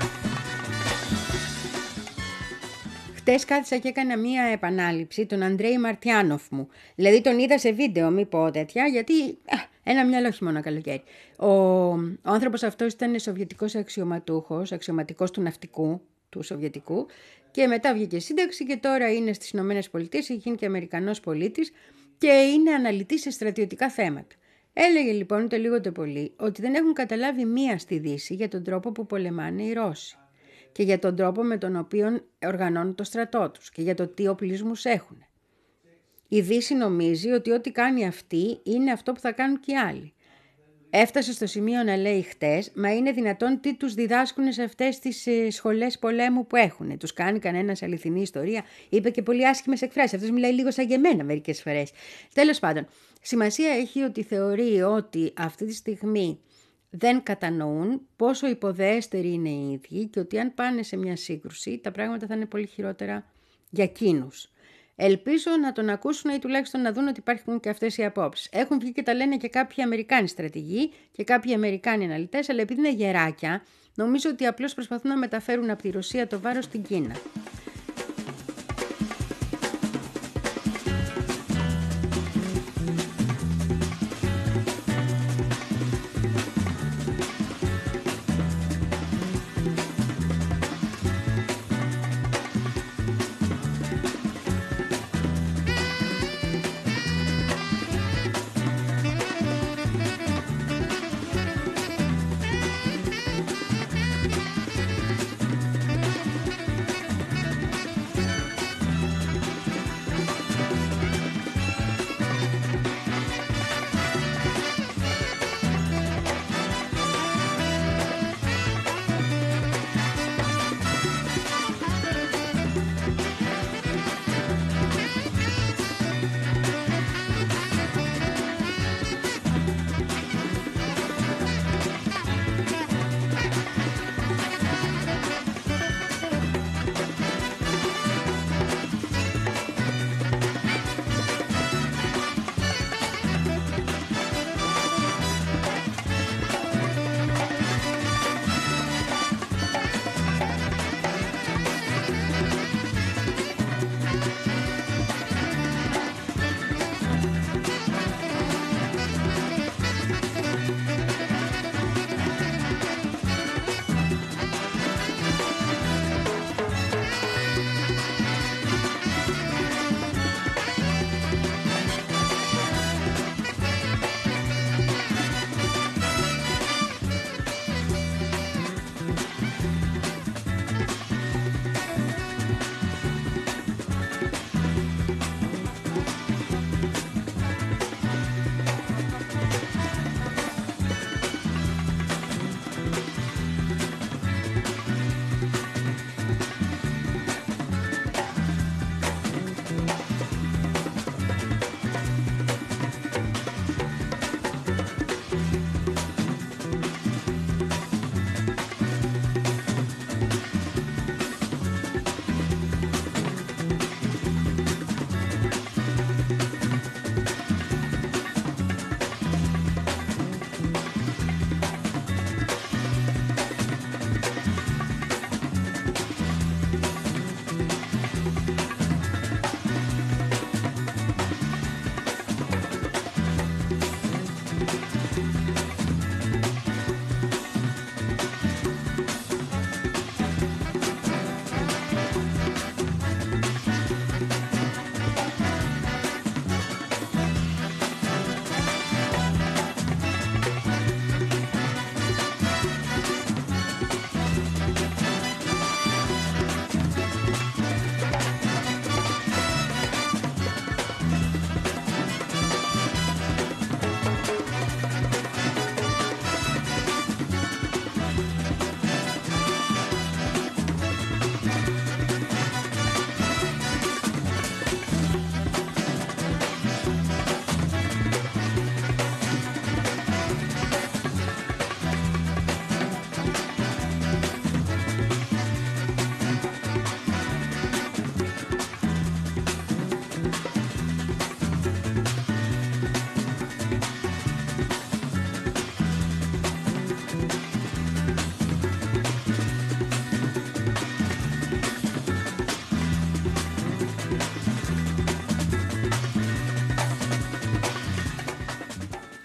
Χτες κάθισα και έκανα μία επανάληψη τον Αντρέι Μαρτιάνοφ μου. Δηλαδή τον είδα σε βίντεο, μη πω τέτοια, γιατί α, ένα μυαλό χειμώνα καλοκαίρι. Ο, ο άνθρωπος αυτός ήταν σοβιετικός αξιωματούχος, αξιωματικός του ναυτικού, του σοβιετικού, και μετά βγήκε σύνταξη και τώρα είναι στις Ηνωμένες Πολιτείες, έχει γίνει και Αμερικανός πολίτης και είναι αναλυτής σε στρατιωτικά θέματα. Έλεγε λοιπόν το λίγο το πολύ ότι δεν έχουν καταλάβει μία στη Δύση για τον τρόπο που πολεμάνε οι Ρώσοι και για τον τρόπο με τον οποίο οργανώνουν το στρατό τους και για το τι οπλισμούς έχουν. Η Δύση νομίζει ότι ό,τι κάνει αυτή είναι αυτό που θα κάνουν και οι άλλοι. Έφτασε στο σημείο να λέει χτες, μα είναι δυνατόν τι τους διδάσκουν σε αυτές τις ε, σχολές πολέμου που έχουν. Τους κάνει κανένας αληθινή ιστορία. Είπε και πολύ άσχημες εκφράσεις. Αυτός μιλάει λίγο σαν και εμένα μερικές φορές. Τέλος πάντων, σημασία έχει ότι θεωρεί ότι αυτή τη στιγμή δεν κατανοούν πόσο υποδέστεροι είναι οι ίδιοι και ότι αν πάνε σε μια σύγκρουση τα πράγματα θα είναι πολύ χειρότερα για εκείνους. Ελπίζω να τον ακούσουν ή τουλάχιστον να δουν ότι υπάρχουν και αυτές οι απόψεις. Έχουν βγει και τα λένε και κάποιοι Αμερικάνοι στρατηγοί και κάποιοι Αμερικάνοι αναλυτές, αλλά επειδή είναι γεράκια, νομίζω ότι απλώς προσπαθούν να μεταφέρουν από τη Ρωσία το βάρος στην Κίνα.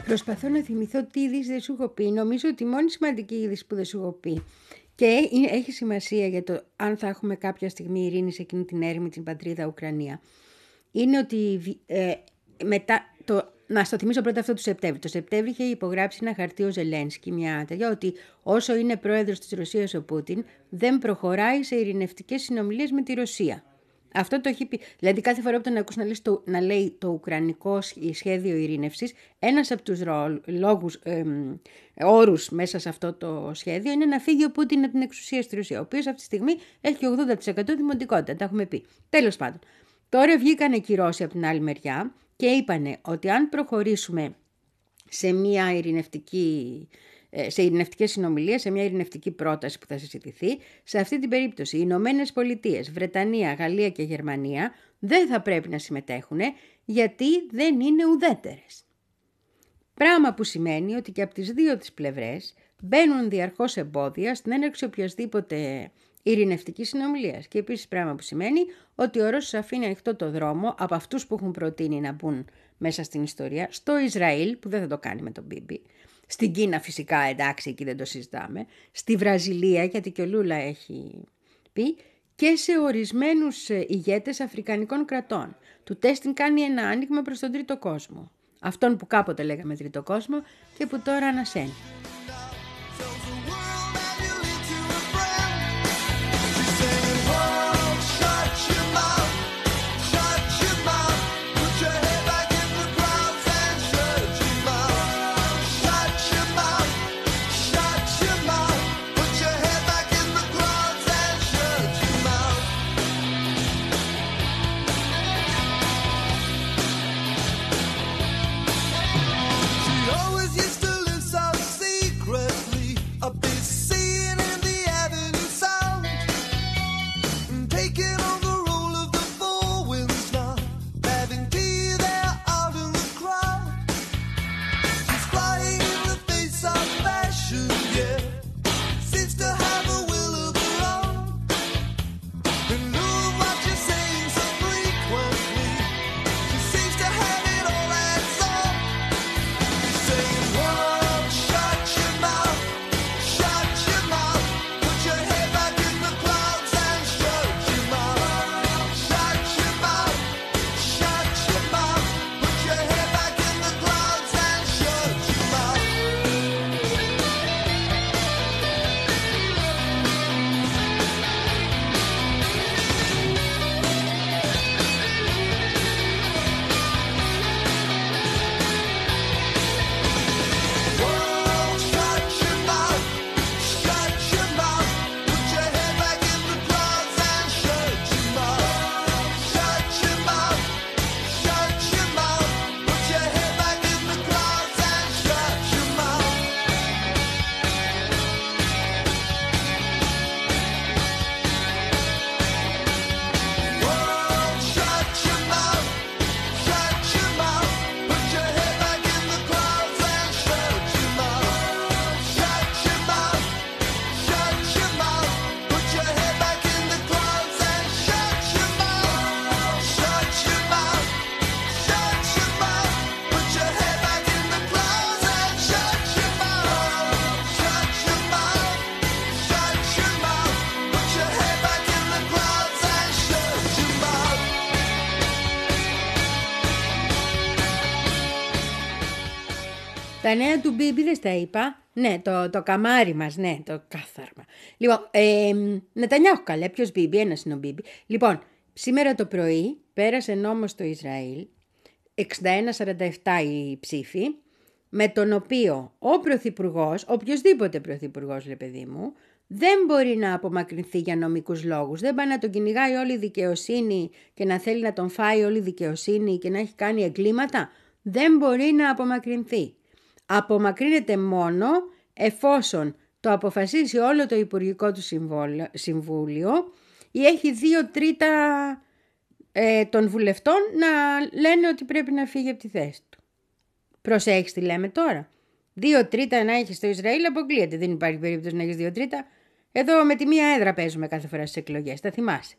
Προσπαθώ να θυμηθώ τι είδηση δεν σου έχω πει. Νομίζω ότι η μόνη σημαντική είδηση που δεν σου έχω πει και έχει σημασία για το αν θα έχουμε κάποια στιγμή ειρήνη σε εκείνη την έρημη, την πατρίδα Ουκρανία, είναι ότι ε, μετά το... Να στο θυμίσω πρώτα αυτό του Σεπτέμβρη. Το Σεπτέμβρη είχε υπογράψει ένα χαρτί ο Ζελένσκι, μια τέτοια, ότι όσο είναι πρόεδρος της Ρωσίας ο Πούτιν, δεν προχωράει σε ειρηνευτικές συνομιλίες με τη Ρωσία. Αυτό το έχει πει. Δηλαδή, κάθε φορά που τον ακούς να, το, να λέει το ουκρανικό σχέδιο ειρήνευσης, ένας από τους λόγους, ε, όρους μέσα σε αυτό το σχέδιο είναι να φύγει ο Πούτιν από την εξουσία στη Ρωσία, ο οποίος αυτή τη στιγμή έχει ογδόντα τοις εκατό δημοτικότητα. Τα έχουμε πει. Τέλος πάντων. Τώρα βγήκαν και οι Ρώσοι από την άλλη μεριά και είπανε ότι αν προχωρήσουμε σε μια ειρηνευτική, σε ειρηνευτικές συνομιλίες, σε μια ειρηνευτική πρόταση που θα συζητηθεί, σε αυτή την περίπτωση οι Ηνωμένες Πολιτείες, Βρετανία, Γαλλία και Γερμανία δεν θα πρέπει να συμμετέχουν γιατί δεν είναι ουδέτερες. Πράγμα που σημαίνει ότι και από τις δύο τις πλευρές μπαίνουν διαρκώς εμπόδια στην έναρξη οποιασδήποτε ειρηνευτική συνομιλία. Και επίσης πράγμα που σημαίνει ότι ο Ρώσος αφήνει ανοιχτό το δρόμο από αυτούς που έχουν προτείνει να μπουν μέσα στην ιστορία, στο Ισραήλ, που δεν θα το κάνει με τον Μπίμπι, στην Κίνα φυσικά, εντάξει, εκεί δεν το συζητάμε, στη Βραζιλία, γιατί και ο Λούλα έχει πει, και σε ορισμένους ηγέτες αφρικανικών κρατών. Του τέστην κάνει ένα άνοιγμα προς τον τρίτο κόσμο. Αυτόν που κάποτε λέγαμε τρίτο κόσμο και που τώρα ανασένει. Τα νέα του Μπίμπι δεν στα είπα. Ναι, το, το καμάρι μας, ναι, το κάθαρμα. Λοιπόν, ε, Νετανιάχου καλέ, ποιος Μπίμπι, ένας είναι ο Μπίμπι. Λοιπόν, σήμερα το πρωί πέρασε νόμος στο Ισραήλ, εξήντα ένα σαράντα επτά η ψήφη, με τον οποίο ο πρωθυπουργός, οποιοσδήποτε πρωθυπουργός, ρε παιδί μου, δεν μπορεί να απομακρυνθεί για νομικούς λόγους. Δεν πάει να τον κυνηγάει όλη η δικαιοσύνη και να θέλει να τον φάει όλη η δικαιοσύνη και να έχει κάνει εγκλήματα. Δεν μπορεί να απομακρυνθεί. Απομακρύνεται μόνο εφόσον το αποφασίσει όλο το Υπουργικό του Συμβούλιο ή έχει δύο τρίτα ε, των βουλευτών να λένε ότι πρέπει να φύγει από τη θέση του. Προσέχεις τι λέμε τώρα. Δύο τρίτα να έχεις στο Ισραήλ αποκλείεται. Δεν υπάρχει περίπτωση να έχεις δύο τρίτα. Εδώ με τη μία έδρα παίζουμε κάθε φορά στις εκλογές. Τα θυμάσαι.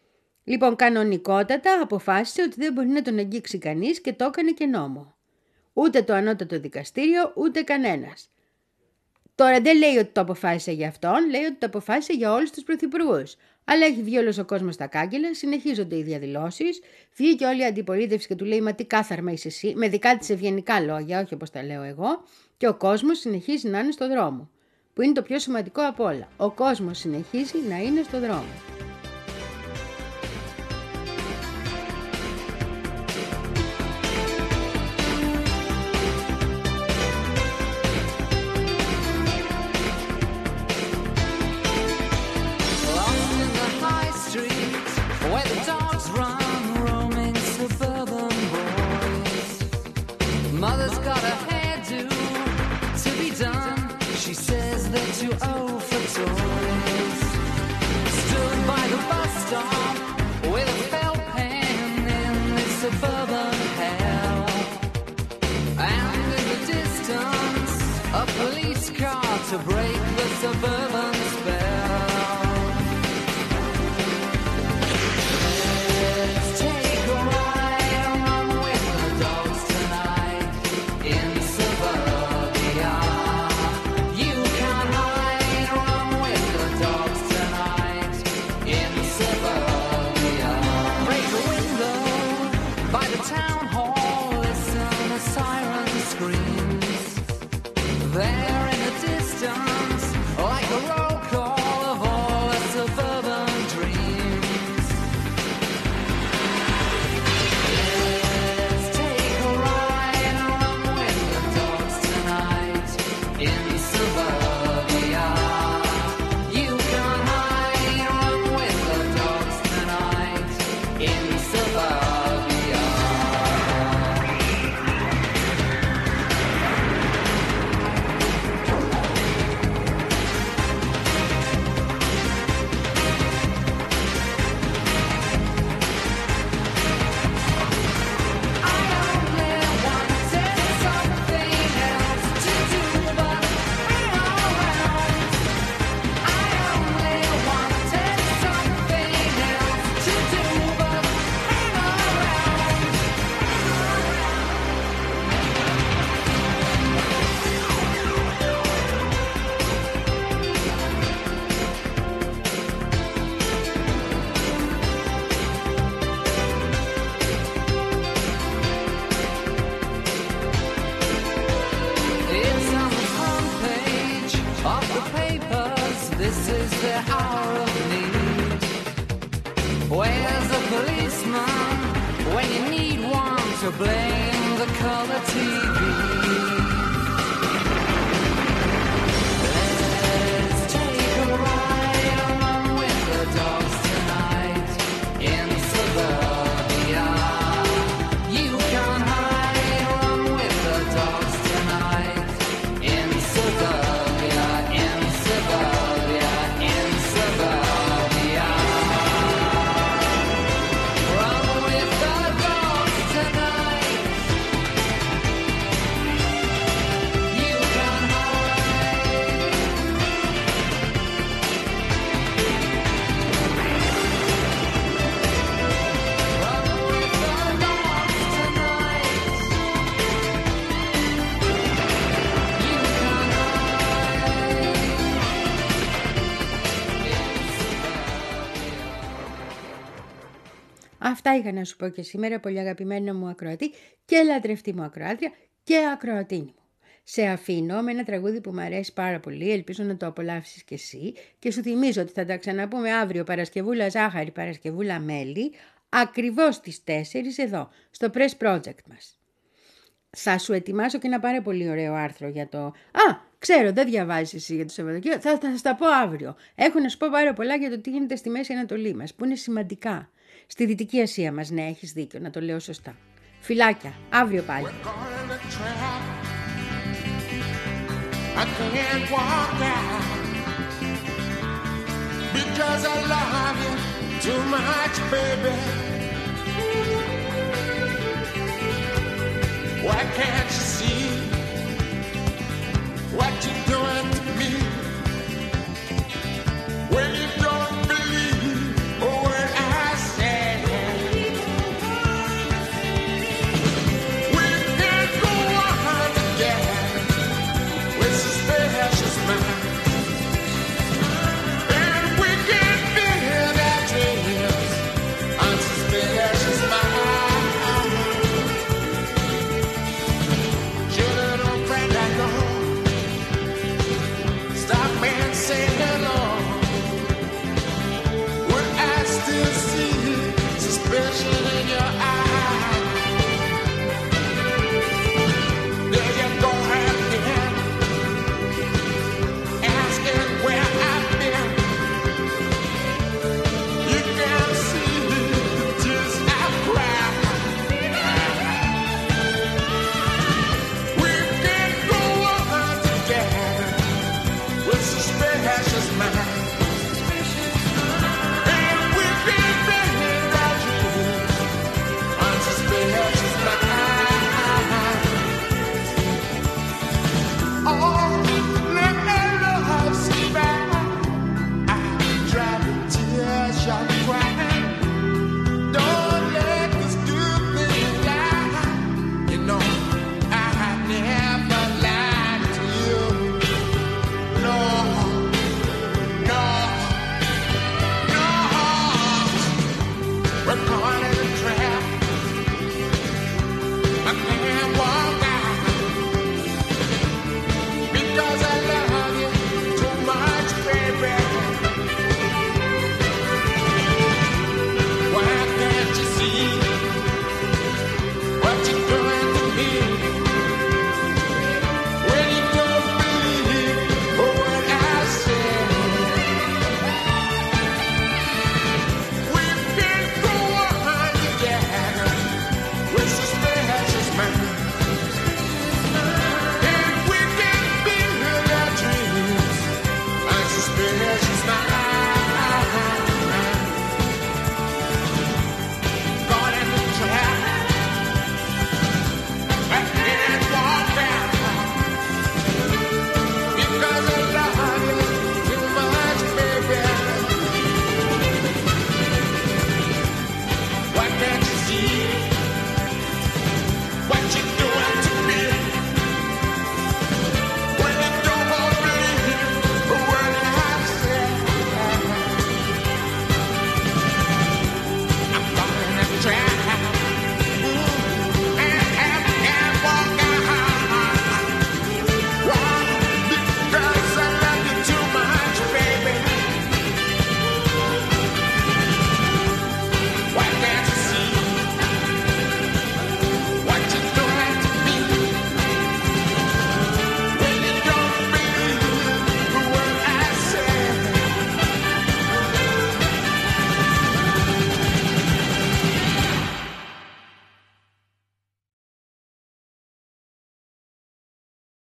Λοιπόν, κανονικότατα αποφάσισε ότι δεν μπορεί να τον αγγίξει κανείς και το έκανε και νόμο. Ούτε το ανώτατο δικαστήριο, ούτε κανένας. Τώρα δεν λέει ότι το αποφάσισε για αυτόν, λέει ότι το αποφάσισε για όλους τους πρωθυπουργούς. Αλλά έχει βγει όλος ο κόσμος στα κάγκελα, συνεχίζονται οι διαδηλώσεις. Βγήκε όλη η αντιπολίτευση και του λέει: Μα τι κάθαρμα είσαι εσύ, με δικά της ευγενικά λόγια, όχι όπως τα λέω εγώ. Και ο κόσμος συνεχίζει να είναι στο δρόμο. Που είναι το πιο σημαντικό από όλα. Ο κόσμος συνεχίζει να είναι στο δρόμο. To break the suburban spell. Let's take a ride along with the dogs tonight in suburbia. You can't hide along with the dogs tonight in suburbia. Break a window by the town hall, listen to siren screams. There like a roll call of all the suburban dreams. Let's take a ride along with the dogs tonight in suburbia. You can hide along with the dogs tonight in suburbia. Where's the policeman when you need one to blame the color T V? Let's take a ride along with the dogs tonight in suburbia. You can hide along with the dogs tonight in suburbia, in suburbia, in suburbia. Run with the dogs tonight. You can hide. Run with the dogs tonight. You can hide. Αυτά είχα να σου πω και σήμερα, πολύ αγαπημένο μου ακροατή και λατρευτή μου ακροάτρια και ακροατίνη μου. Σε αφήνω με ένα τραγούδι που μου αρέσει πάρα πολύ, ελπίζω να το απολαύσεις κι εσύ και σου θυμίζω ότι θα τα ξαναπούμε αύριο Παρασκευούλα ζάχαρη, Παρασκευούλα μέλι, ακριβώς στις τέσσερις εδώ, στο Press Project μας. Θα σου ετοιμάσω και ένα πάρα πολύ ωραίο άρθρο για το... Α, ξέρω, δεν διαβάζεις εσύ για το Σαββατοκύριακο, θα, θα σας τα πω αύριο. Έχω να σου πω πάρα πολλά για το τι γίνεται στη Μέση Ανατολή μας, που είναι σημαντικά. Στη Δυτική Ασία μας, ναι, έχεις δίκιο, να το λέω σωστά. Φιλάκια, αύριο πάλι. I can't walk out because I love you too much, baby. Why can't you see what you do?